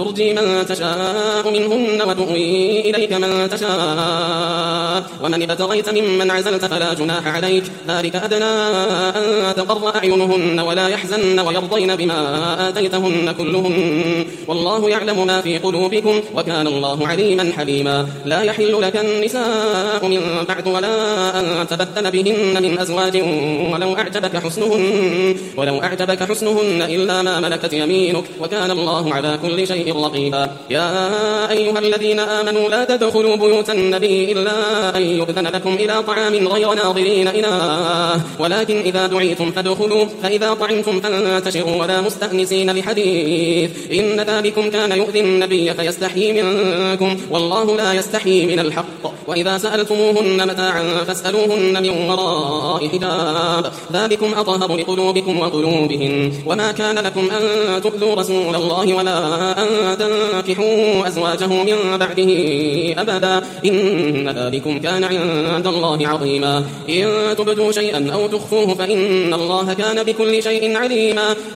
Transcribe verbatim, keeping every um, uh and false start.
ترجي من تشاء منهن وتؤوي إليك من تشاء ومن ابتغيت ممن عزلت فلا جناح عليك ذلك أدنى أن تقر أعينهن ولا يحزن ويرضين بما آتيتهن كلهن والله يعلم ما في قلوبكم وكان الله عليما حليما لا يحل لك النساء من بعد ولا أن تبدل بهن من أزواج ولو أعجبك حسنهن ولو أعجبك حسنهن إلا ما ملكت يمينك وكان الله على كل شيء رقيبا يا أيها الذين آمنوا لا تدخلوا بيوت النبي إلا أن يؤذن لكم إلى طعام غير ناظرين إناه ولكن إذا دعيتم فادخلوا فإذا طعمتم فانتشروا ولا مستأنسين لحديث إن ذلكم كان يؤذي النبي فيستحيي منكم والله لا يستحيي من الحق وإذا سألتموهن متاعا فاسألوهن من وراء حجاب ذلكم أطهر لقلوبكم وقلوبهن وما كان لكم أن تؤذوا رسول الله ولا أن تنكحوا أزواجه من بعده أبدا إن ذلكم كان عند الله عظيما إن تبدوا شيئا أو تخفوه فإن الله كان بكل شيء عليما